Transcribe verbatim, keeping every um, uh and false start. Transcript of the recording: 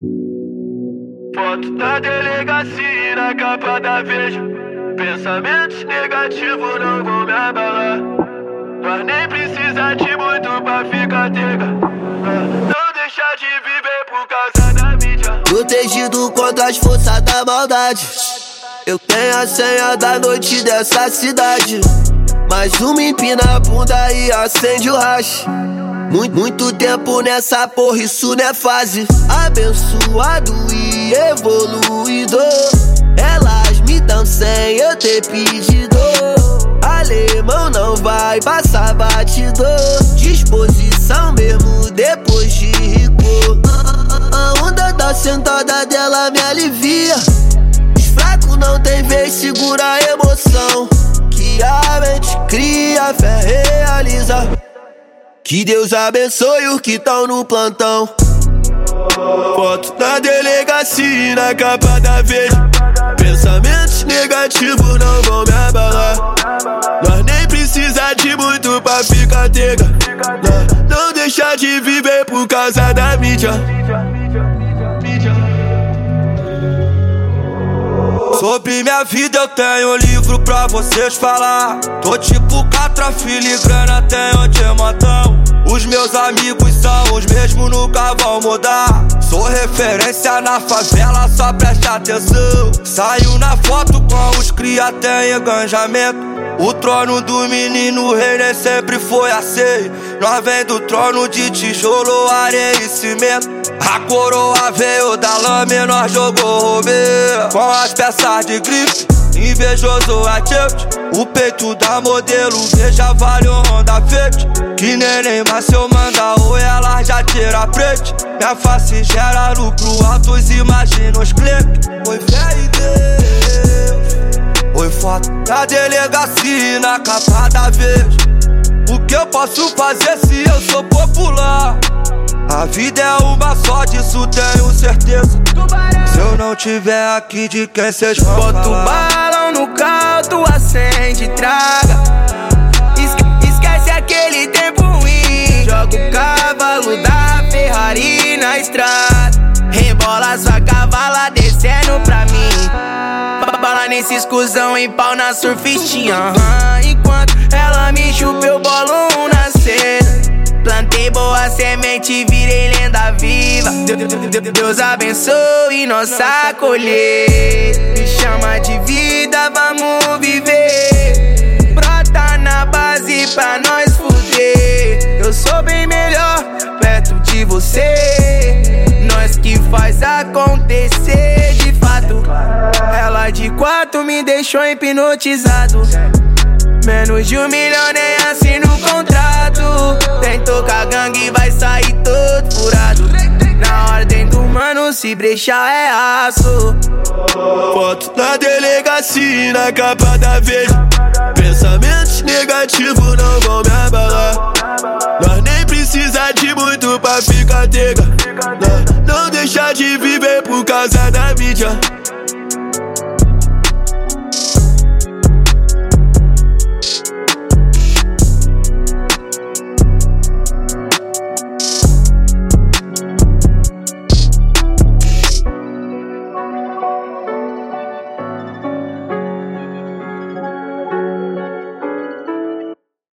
Foto na delegacia, na capa da Veja. Pensamentos negativos não vão me abalar. Nós nem precisa de muito pra ficar tega. Não deixar de viver por causa da mídia. Protegido contra as forças da maldade. Eu tenho a senha da noite dessa cidade. Mais uma empina a bunda e acende o hash. Muito, muito tempo nessa porra, isso não é fase. Abençoado e evoluído. Elas me dão sem eu ter pedido. Alemão não vai passar batido. Disposição mesmo depois de rico. A onda da sentada dela me alivia. Os fracos não tem vez, segura a emoção. Que a mente cria, fé realiza. Que Deus abençoe os que tão no plantão. Foto na delegacia, na capa da Veja. Pensamentos negativos não vão me abalar. Nós nem precisa de muito pra ficar tega. Não, não deixar de viver por causa da mídia. Sobre minha vida eu tenho um livro pra vocês falar. Tô tipo catra, filigrana, tenho antemotão. Os meus amigos são os mesmos, nunca vão mudar. Sou referência na favela, só preste atenção. Saiu na foto com os cria, tem engajamento. O trono do menino rei nem sempre foi assim. Nós vem do trono de tijolo, areia e cimento. A coroa veio da lama e nós jogou robê. Com as peças de grife, invejoso é tilt. O peito da modelo, veja vale Honda Fit. Que neném, mas se eu mandar oi, ela já tira prete. Minha face gera lucro, altos imagina os clipes. Oi, fé e Deus. Oi, foto da delegacia, na capa da Veja. O que eu posso fazer se eu sou popular? A vida é uma só, disso tenho certeza. Se eu não tiver aqui, de quem cês vão falar? Bota o balão no caldo, acende e traga. Esque Esquece aquele tempo ruim. Joga o cavalo da Ferrari na estrada. Rebola sua cavala descendo pra mim. Bala nesse escusão em pau na surfistinha, uhum. Enquanto ela me chupa eu bolo um na cena. Plantei boa semente, virei lenda viva. Deus abençoe nossa colheita. Me chama de vida, vamos viver. Brota na base pra nós fuder. Eu sou bem melhor perto de você. Nós que faz acontecer de fato. Ela de quatro me deixou hipnotizado. Menos de um milhão nem assino o contrato. Tentou com a gangue, vai sair todo furado. Na ordem do mano, se brechar é aço. Foto na delegacia, na capa da Veja. Pensamentos negativos não vão me abalar. Nós nem precisa de muito pra ficar tega. Não, não deixar de viver por causa da mídia.